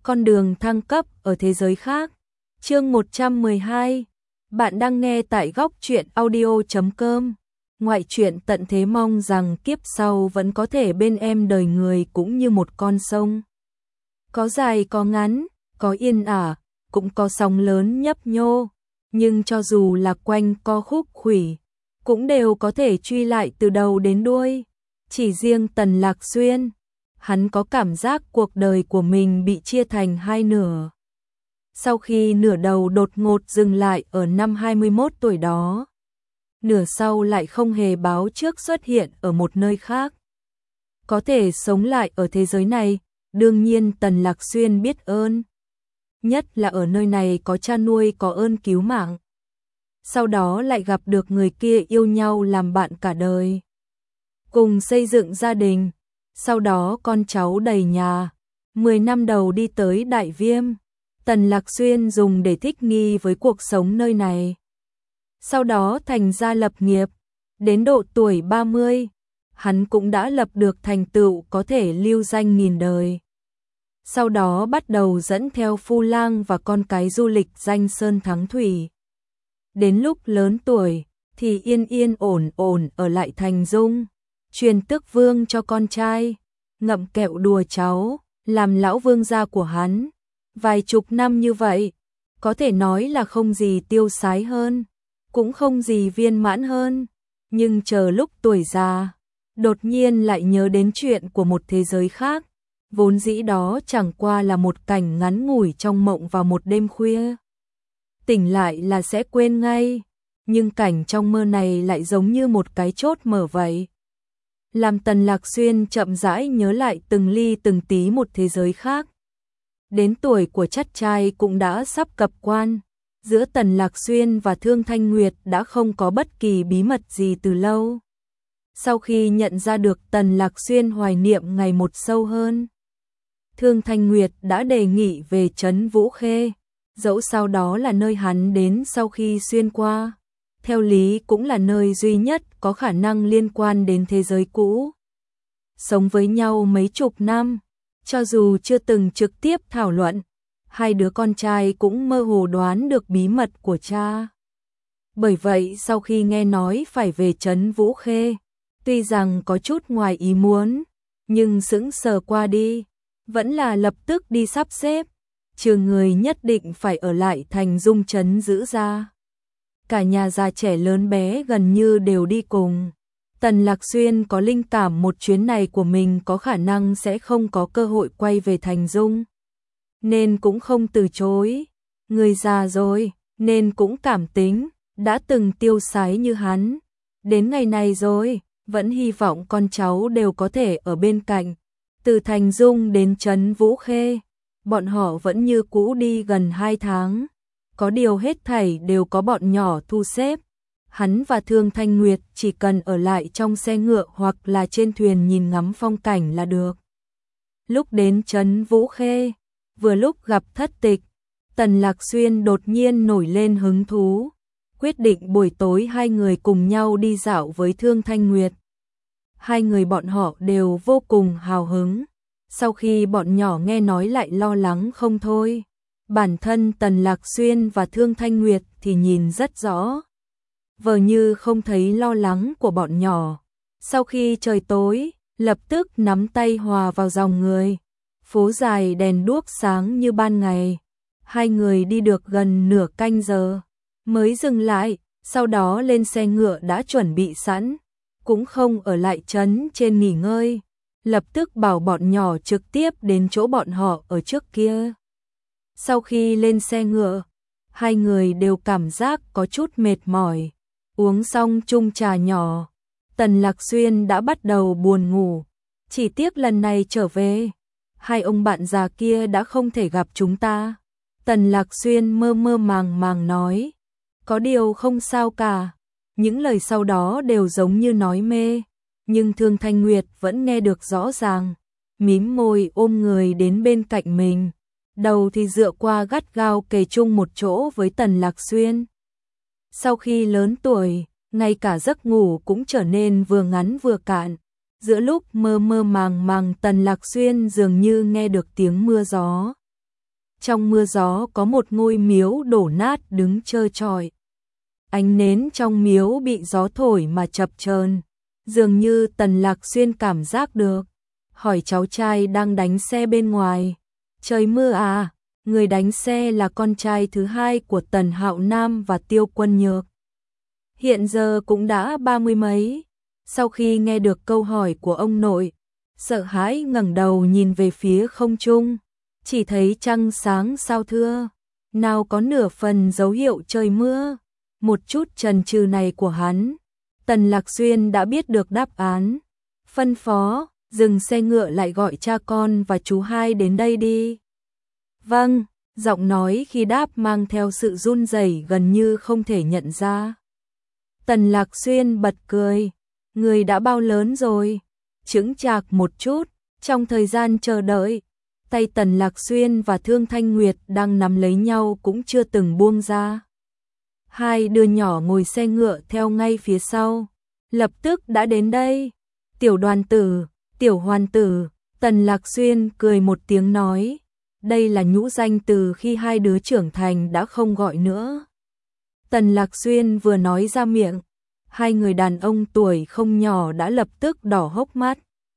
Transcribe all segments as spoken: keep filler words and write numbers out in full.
Con đường thăng cấp ở thế giới khác. Chương một trăm mười hai. Bạn đang nghe tại góc truyện audio chấm com. Ngoại truyện tận thế mong rằng kiếp sau vẫn có thể bên em, đời người cũng như một con sông. Có dài có ngắn, có yên ả, cũng có sóng lớn nhấp nhô, nhưng cho dù là quanh co khúc khuỷu, cũng đều có thể truy lại từ đầu đến đuôi. Chỉ riêng Tần Lạc Xuyên, hắn có cảm giác cuộc đời của mình bị chia thành hai nửa. Sau khi nửa đầu đột ngột dừng lại ở năm hai mươi mốt tuổi đó, nửa sau lại không hề báo trước xuất hiện ở một nơi khác. Có thể sống lại ở thế giới này, đương nhiên Tần Lạc Xuyên biết ơn. Nhất là ở nơi này có cha nuôi có ơn cứu mạng. Sau đó lại gặp được người kia yêu nhau làm bạn cả đời. Cùng xây dựng gia đình, sau đó con cháu đầy nhà. Mười năm đầu đi tới Đại Viêm, Tần Lạc Xuyên dùng để thích nghi với cuộc sống nơi này. Sau đó thành gia lập nghiệp, đến độ tuổi ba mươi, hắn cũng đã lập được thành tựu có thể lưu danh nghìn đời. Sau đó bắt đầu dẫn theo phu lang và con cái du lịch danh sơn thắng thủy. Đến lúc lớn tuổi thì yên yên ổn ổn ở lại Thành Dung, truyền tước vương cho con trai, ngậm kẹo đùa cháu, làm lão vương gia của hắn. Vài chục năm như vậy, có thể nói là không gì tiêu sái hơn, cũng không gì viên mãn hơn. Nhưng chờ lúc tuổi già, đột nhiên lại nhớ đến chuyện của một thế giới khác. Vốn dĩ đó chẳng qua là một cảnh ngắn ngủi trong mộng vào một đêm khuya. Tỉnh lại là sẽ quên ngay, nhưng cảnh trong mơ này lại giống như một cái chốt mở vậy. Làm Tần Lạc Xuyên chậm rãi nhớ lại từng ly từng tí một thế giới khác. Đến tuổi của chắt trai cũng đã sắp cập quan, giữa Tần Lạc Xuyên và Thương Thanh Nguyệt đã không có bất kỳ bí mật gì từ lâu. Sau khi nhận ra được Tần Lạc Xuyên hoài niệm ngày một sâu hơn, Thương Thanh Nguyệt đã đề nghị về trấn Vũ Khê, dẫu sau đó là nơi hắn đến sau khi xuyên qua, theo lý cũng là nơi duy nhất có khả năng liên quan đến thế giới cũ. Sống với nhau mấy chục năm, cho dù chưa từng trực tiếp thảo luận, hai đứa con trai cũng mơ hồ đoán được bí mật của cha. Bởi vậy sau khi nghe nói phải về trấn Vũ Khê, tuy rằng có chút ngoài ý muốn, nhưng sững sờ qua đi, vẫn là lập tức đi sắp xếp, trừ người nhất định phải ở lại Thành Dung trấn giữ ra. Cả nhà già trẻ lớn bé gần như đều đi cùng. Tần Lạc Xuyên có linh cảm một chuyến này của mình có khả năng sẽ không có cơ hội quay về Thành Dung, nên cũng không từ chối. Người già rồi, nên cũng cảm tính, đã từng tiêu sái như hắn. Đến ngày này rồi, vẫn hy vọng con cháu đều có thể ở bên cạnh. Từ Thành Dung đến trấn Vũ Khê, bọn họ vẫn như cũ đi gần hai tháng. Có điều hết thảy đều có bọn nhỏ thu xếp. Hắn và Thương Thanh Nguyệt chỉ cần ở lại trong xe ngựa hoặc là trên thuyền nhìn ngắm phong cảnh là được. Lúc đến trấn Vũ Khê, vừa lúc gặp Thất Tịch, Tần Lạc Xuyên đột nhiên nổi lên hứng thú, quyết định buổi tối hai người cùng nhau đi dạo với Thương Thanh Nguyệt. Hai người bọn họ đều vô cùng hào hứng, sau khi bọn nhỏ nghe nói lại lo lắng không thôi. Bản thân Tần Lạc Xuyên và Thương Thanh Nguyệt thì nhìn rất rõ, vờ như không thấy lo lắng của bọn nhỏ. Sau khi trời tối, lập tức nắm tay hòa vào dòng người. Phố dài đèn đuốc sáng như ban ngày. Hai người đi được gần nửa canh giờ, mới dừng lại, sau đó lên xe ngựa đã chuẩn bị sẵn. Cũng không ở lại trấn trên nghỉ ngơi, lập tức bảo bọn nhỏ trực tiếp đến chỗ bọn họ ở trước kia. Sau khi lên xe ngựa, hai người đều cảm giác có chút mệt mỏi. Uống xong chung trà nhỏ, Tần Lạc Xuyên đã bắt đầu buồn ngủ. Chỉ tiếc lần này trở về, hai ông bạn già kia đã không thể gặp chúng ta. Tần Lạc Xuyên mơ mơ màng màng nói, có điều không sao cả. Những lời sau đó đều giống như nói mê, nhưng Thương Thanh Nguyệt vẫn nghe được rõ ràng, mím môi ôm người đến bên cạnh mình, đầu thì dựa qua gắt gao kề chung một chỗ với Tần Lạc Xuyên. Sau khi lớn tuổi, ngay cả giấc ngủ cũng trở nên vừa ngắn vừa cạn. Giữa lúc mơ mơ màng màng, Tần Lạc Xuyên dường như nghe được tiếng mưa gió. Trong mưa gió có một ngôi miếu đổ nát đứng trơ trọi. Ánh nến trong miếu bị gió thổi mà chập chờn, dường như Tần Lạc Xuyên cảm giác được, hỏi cháu trai đang đánh xe bên ngoài. Trời mưa à? Người đánh xe là con trai thứ hai của Tần Hạo Nam và Tiêu Quân Nhược. Hiện giờ cũng đã ba mươi mấy. Sau khi nghe được câu hỏi của ông nội, sợ hãi ngẩng đầu nhìn về phía không trung, chỉ thấy trăng sáng sao thưa, nào có nửa phần dấu hiệu trời mưa. Một chút chần chừ này của hắn, Tần Lạc Xuyên đã biết được đáp án. Phân phó, dừng xe ngựa lại gọi cha con và chú hai đến đây đi. Vâng, giọng nói khi đáp mang theo sự run rẩy gần như không thể nhận ra. Tần Lạc Xuyên bật cười, người đã bao lớn rồi, chững chạc một chút. Trong thời gian chờ đợi, tay Tần Lạc Xuyên và Thương Thanh Nguyệt đang nắm lấy nhau cũng chưa từng buông ra. Hai đứa nhỏ ngồi xe ngựa theo ngay phía sau, lập tức đã đến đây. Tiểu Đoàn tử, Tiểu Hoàn tử, Tần Lạc Xuyên cười một tiếng nói, đây là nhũ danh từ khi hai đứa trưởng thành đã không gọi nữa. Tần Lạc Xuyên vừa nói ra miệng, hai người đàn ông tuổi không nhỏ đã lập tức đỏ hốc mắt.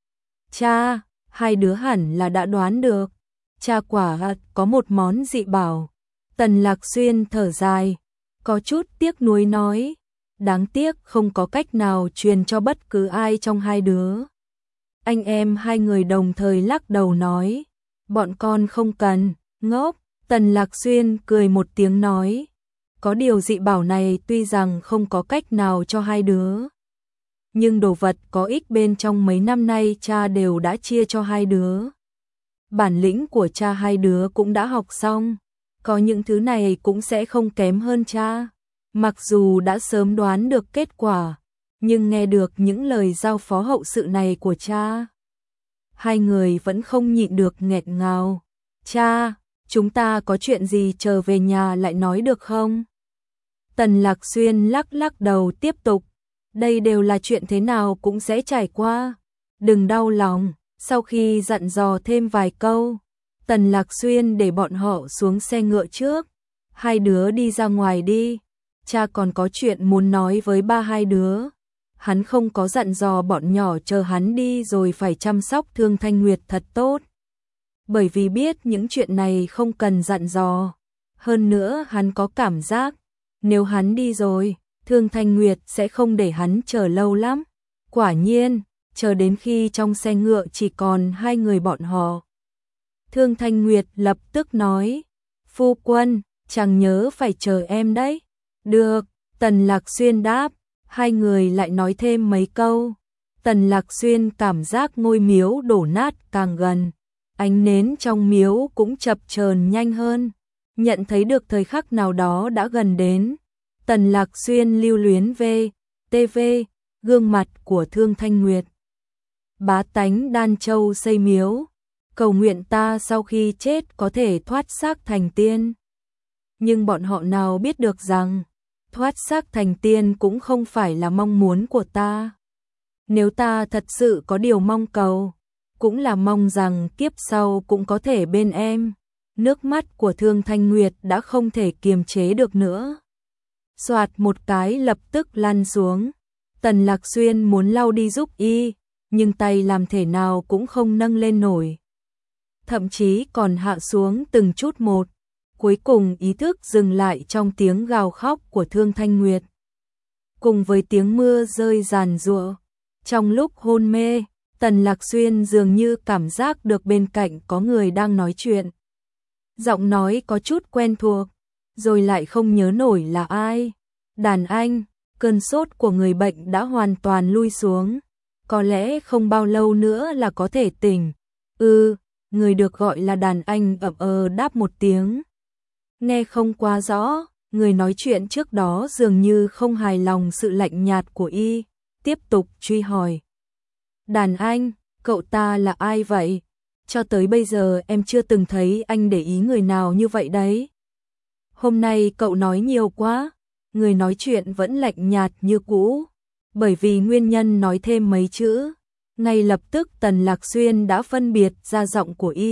Cha, hai đứa hẳn là đã đoán được, cha quả có một món dị bảo. Tần Lạc Xuyên thở dài, có chút tiếc nuối nói, đáng tiếc không có cách nào truyền cho bất cứ ai trong hai đứa. Anh em hai người đồng thời lắc đầu nói, bọn con không cần, ngốc. Tần Lạc Xuyên cười một tiếng nói, có điều dị bảo này tuy rằng không có cách nào cho hai đứa, nhưng đồ vật có ích bên trong mấy năm nay cha đều đã chia cho hai đứa. Bản lĩnh của cha hai đứa cũng đã học xong, có những thứ này cũng sẽ không kém hơn cha. Mặc dù đã sớm đoán được kết quả, nhưng nghe được những lời giao phó hậu sự này của cha, hai người vẫn không nhịn được nghẹn ngào. Cha, chúng ta có chuyện gì trở về nhà lại nói được không? Tần Lạc Xuyên lắc lắc đầu tiếp tục, đây đều là chuyện thế nào cũng sẽ trải qua, đừng đau lòng. Sau khi dặn dò thêm vài câu, Tần Lạc Xuyên để bọn họ xuống xe ngựa trước, hai đứa đi ra ngoài đi, cha còn có chuyện muốn nói với ba hai đứa. Hắn không có dặn dò bọn nhỏ chờ hắn đi rồi phải chăm sóc Thương Thanh Nguyệt thật tốt, bởi vì biết những chuyện này không cần dặn dò. Hơn nữa hắn có cảm giác, nếu hắn đi rồi, Thương Thanh Nguyệt sẽ không để hắn chờ lâu lắm. Quả nhiên, chờ đến khi trong xe ngựa chỉ còn hai người bọn họ, Thương Thanh Nguyệt lập tức nói, phu quân, chàng nhớ phải chờ em đấy. Được, Tần Lạc Xuyên đáp, hai người lại nói thêm mấy câu. Tần Lạc Xuyên cảm giác ngôi miếu đổ nát càng gần, ánh nến trong miếu cũng chập chờn nhanh hơn, nhận thấy được thời khắc nào đó đã gần đến. Tần Lạc Xuyên lưu luyến về ti vi, gương mặt của Thương Thanh Nguyệt. Bá tánh Đan Châu xây miếu, cầu nguyện ta sau khi chết có thể thoát xác thành tiên. Nhưng bọn họ nào biết được rằng, thoát xác thành tiên cũng không phải là mong muốn của ta. Nếu ta thật sự có điều mong cầu, cũng là mong rằng kiếp sau cũng có thể bên em. Nước mắt của Thương Thanh Nguyệt đã không thể kiềm chế được nữa, xoạt một cái lập tức lăn xuống. Tần Lạc Xuyên muốn lau đi giúp y, nhưng tay làm thể nào cũng không nâng lên nổi, thậm chí còn hạ xuống từng chút một. Cuối cùng ý thức dừng lại trong tiếng gào khóc của Thương Thanh Nguyệt, cùng với tiếng mưa rơi ràn rụa. Trong lúc hôn mê, Tần Lạc Xuyên dường như cảm giác được bên cạnh có người đang nói chuyện. Giọng nói có chút quen thuộc, rồi lại không nhớ nổi là ai. Đàn anh, cơn sốt của người bệnh đã hoàn toàn lui xuống, có lẽ không bao lâu nữa là có thể tỉnh. Ừ, người được gọi là đàn anh ậm ờ đáp một tiếng. Nghe không quá rõ, người nói chuyện trước đó dường như không hài lòng sự lạnh nhạt của y, tiếp tục truy hỏi. Đàn anh, cậu ta là ai vậy? Cho tới bây giờ em chưa từng thấy anh để ý người nào như vậy đấy. Hôm nay cậu nói nhiều quá. Người nói chuyện vẫn lạnh nhạt như cũ, bởi vì nguyên nhân nói thêm mấy chữ, ngay lập tức Tần Lạc Xuyên đã phân biệt ra giọng của y,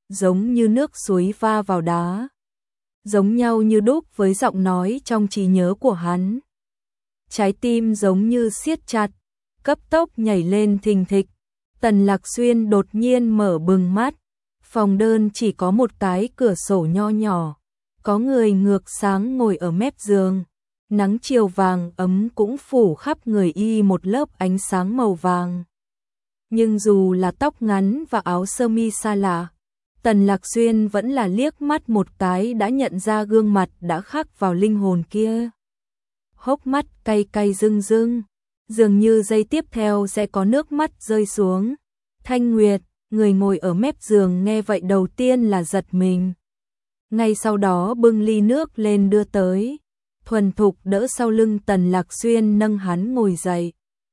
giống như nước suối va vào đá. Giống nhau như đúc với giọng nói trong trí nhớ của hắn. Trái tim giống như siết chặt, cấp tốc nhảy lên thình thịch. Tần Lạc Xuyên đột nhiên mở bừng mắt. Phòng đơn chỉ có một cái cửa sổ nho nhỏ. Có người ngược sáng ngồi ở mép giường. Nắng chiều vàng ấm cũng phủ khắp người y một lớp ánh sáng màu vàng. Nhưng dù là tóc ngắn và áo sơ mi xa lạ, Tần Lạc Xuyên vẫn là liếc mắt một cái đã nhận ra gương mặt đã khắc vào linh hồn kia. Hốc mắt cay cay rưng rưng, dường như giây tiếp theo sẽ có nước mắt rơi xuống. Thanh Nguyệt, người ngồi ở mép giường nghe vậy đầu tiên là giật mình. Ngay sau đó bưng ly nước lên đưa tới, thuần thục đỡ sau lưng Tần Lạc Xuyên nâng hắn ngồi dậy.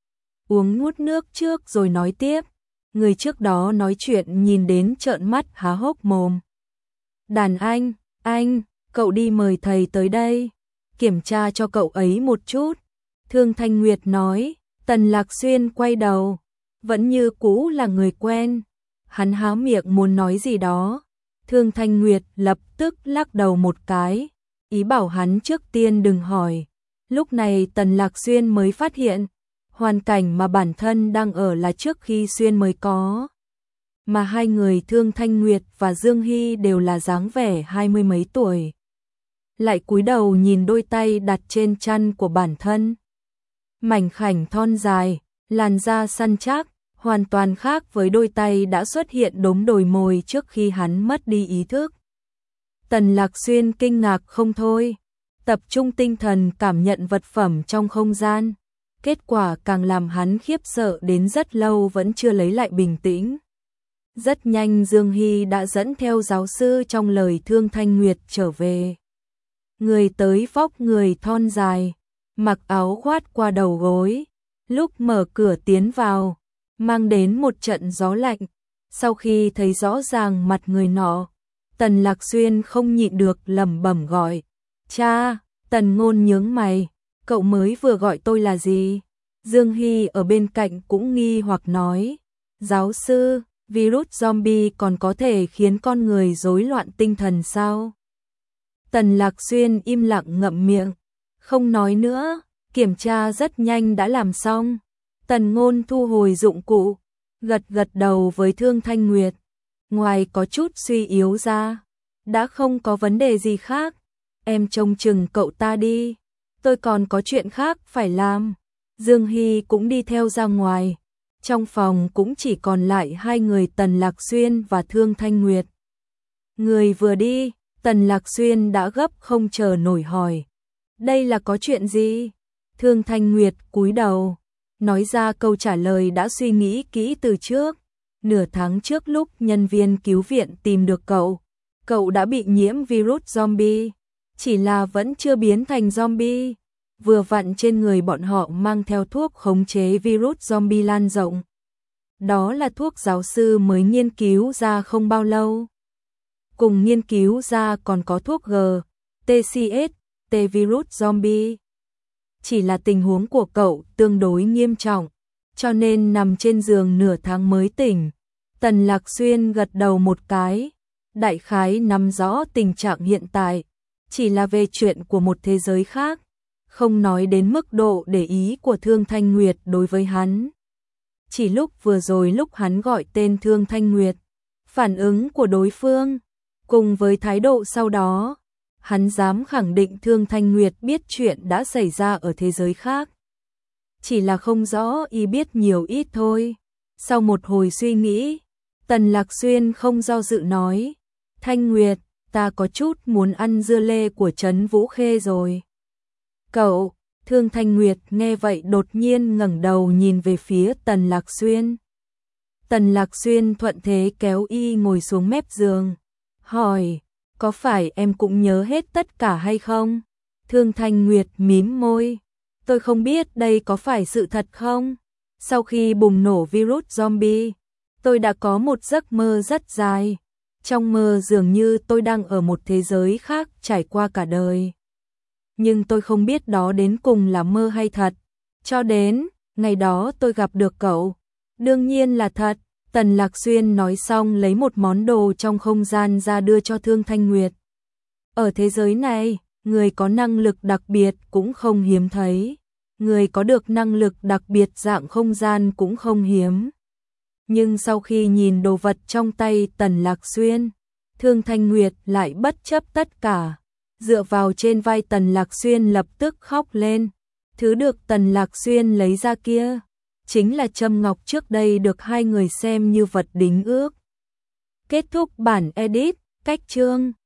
Uống ngút nước trước rồi nói tiếp. Người trước đó nói chuyện nhìn đến trợn mắt há hốc mồm. Đàn anh, anh, cậu đi mời thầy tới đây, kiểm tra cho cậu ấy một chút. Thương Thanh Nguyệt nói. Tần Lạc Xuyên quay đầu, vẫn như cũ là người quen. Hắn há miệng muốn nói gì đó. Thương Thanh Nguyệt lập tức lắc đầu một cái, ý bảo hắn trước tiên đừng hỏi. Lúc này Tần Lạc Xuyên mới phát hiện, hoàn cảnh mà bản thân đang ở là trước khi Xuyên mới có. Mà hai người Thương Thanh Nguyệt và Dương Hy đều là dáng vẻ hai mươi mấy tuổi. Lại cúi đầu nhìn đôi tay đặt trên chăn của bản thân. Mảnh khảnh thon dài, làn da săn chắc, hoàn toàn khác với đôi tay đã xuất hiện đốm đồi mồi trước khi hắn mất đi ý thức. Tần Lạc Xuyên kinh ngạc không thôi, tập trung tinh thần cảm nhận vật phẩm trong không gian. Kết quả càng làm hắn khiếp sợ đến rất lâu vẫn chưa lấy lại bình tĩnh. Rất nhanh Dương Hy đã dẫn theo giáo sư trong lời Thương Thanh Nguyệt trở về. Người tới vóc người thon dài, mặc áo khoát qua đầu gối, lúc mở cửa tiến vào, mang đến một trận gió lạnh. Sau khi thấy rõ ràng mặt người nọ, Tần Lạc Xuyên không nhịn được lẩm bẩm gọi. Cha, Tần Ngôn nhướng mày, cậu mới vừa gọi tôi là gì? Dương Hy ở bên cạnh cũng nghi hoặc nói. Giáo sư, virus zombie còn có thể khiến con người rối loạn tinh thần sao? Tần Lạc Xuyên im lặng ngậm miệng, không nói nữa, kiểm tra rất nhanh đã làm xong. Tần Ngôn thu hồi dụng cụ, gật gật đầu với Thương Thanh Nguyệt. Ngoài có chút suy yếu ra, đã không có vấn đề gì khác. Em trông chừng cậu ta đi, tôi còn có chuyện khác phải làm. Dương Hy cũng đi theo ra ngoài. Trong phòng cũng chỉ còn lại hai người Tần Lạc Xuyên và Thương Thanh Nguyệt. Người vừa đi, Tần Lạc Xuyên đã gấp không chờ nổi hỏi. Đây là có chuyện gì? Thương Thanh Nguyệt cúi đầu, nói ra câu trả lời đã suy nghĩ kỹ từ trước. Nửa tháng trước lúc nhân viên cứu viện tìm được cậu, cậu đã bị nhiễm virus zombie, chỉ là vẫn chưa biến thành zombie. Vừa vặn trên người bọn họ mang theo thuốc khống chế virus zombie lan rộng. Đó là thuốc giáo sư mới nghiên cứu ra không bao lâu. Cùng nghiên cứu ra còn có thuốc G, tê xê ét, T virus zombie. Chỉ là tình huống của cậu tương đối nghiêm trọng, cho nên nằm trên giường nửa tháng mới tỉnh. Tần Lạc Xuyên gật đầu một cái, đại khái nắm rõ tình trạng hiện tại, chỉ là về chuyện của một thế giới khác, không nói đến mức độ để ý của Thương Thanh Nguyệt đối với hắn. Chỉ lúc vừa rồi lúc hắn gọi tên Thương Thanh Nguyệt, phản ứng của đối phương, cùng với thái độ sau đó, hắn dám khẳng định Thương Thanh Nguyệt biết chuyện đã xảy ra ở thế giới khác. Chỉ là không rõ y biết nhiều ít thôi. Sau một hồi suy nghĩ, Tần Lạc Xuyên không do dự nói. Thanh Nguyệt, ta có chút muốn ăn dưa lê của Trấn Vũ Khê rồi. Cậu, Thương Thanh Nguyệt nghe vậy đột nhiên ngẩng đầu nhìn về phía Tần Lạc Xuyên. Tần Lạc Xuyên thuận thế kéo y ngồi xuống mép giường, hỏi, có phải em cũng nhớ hết tất cả hay không? Thương Thanh Nguyệt mím môi, tôi không biết đây có phải sự thật không? Sau khi bùng nổ virus zombie, tôi đã có một giấc mơ rất dài. Trong mơ dường như tôi đang ở một thế giới khác trải qua cả đời. Nhưng tôi không biết đó đến cùng là mơ hay thật. Cho đến ngày đó tôi gặp được cậu. Đương nhiên là thật, Tần Lạc Xuyên nói xong lấy một món đồ trong không gian ra đưa cho Thương Thanh Nguyệt. Ở thế giới này, người có năng lực đặc biệt cũng không hiếm thấy. Người có được năng lực đặc biệt dạng không gian cũng không hiếm. Nhưng sau khi nhìn đồ vật trong tay Tần Lạc Xuyên, Thương Thanh Nguyệt lại bất chấp tất cả, dựa vào trên vai Tần Lạc Xuyên lập tức khóc lên. Thứ được Tần Lạc Xuyên lấy ra kia, chính là châm ngọc trước đây được hai người xem như vật đính ước. Kết thúc bản edit, cách chương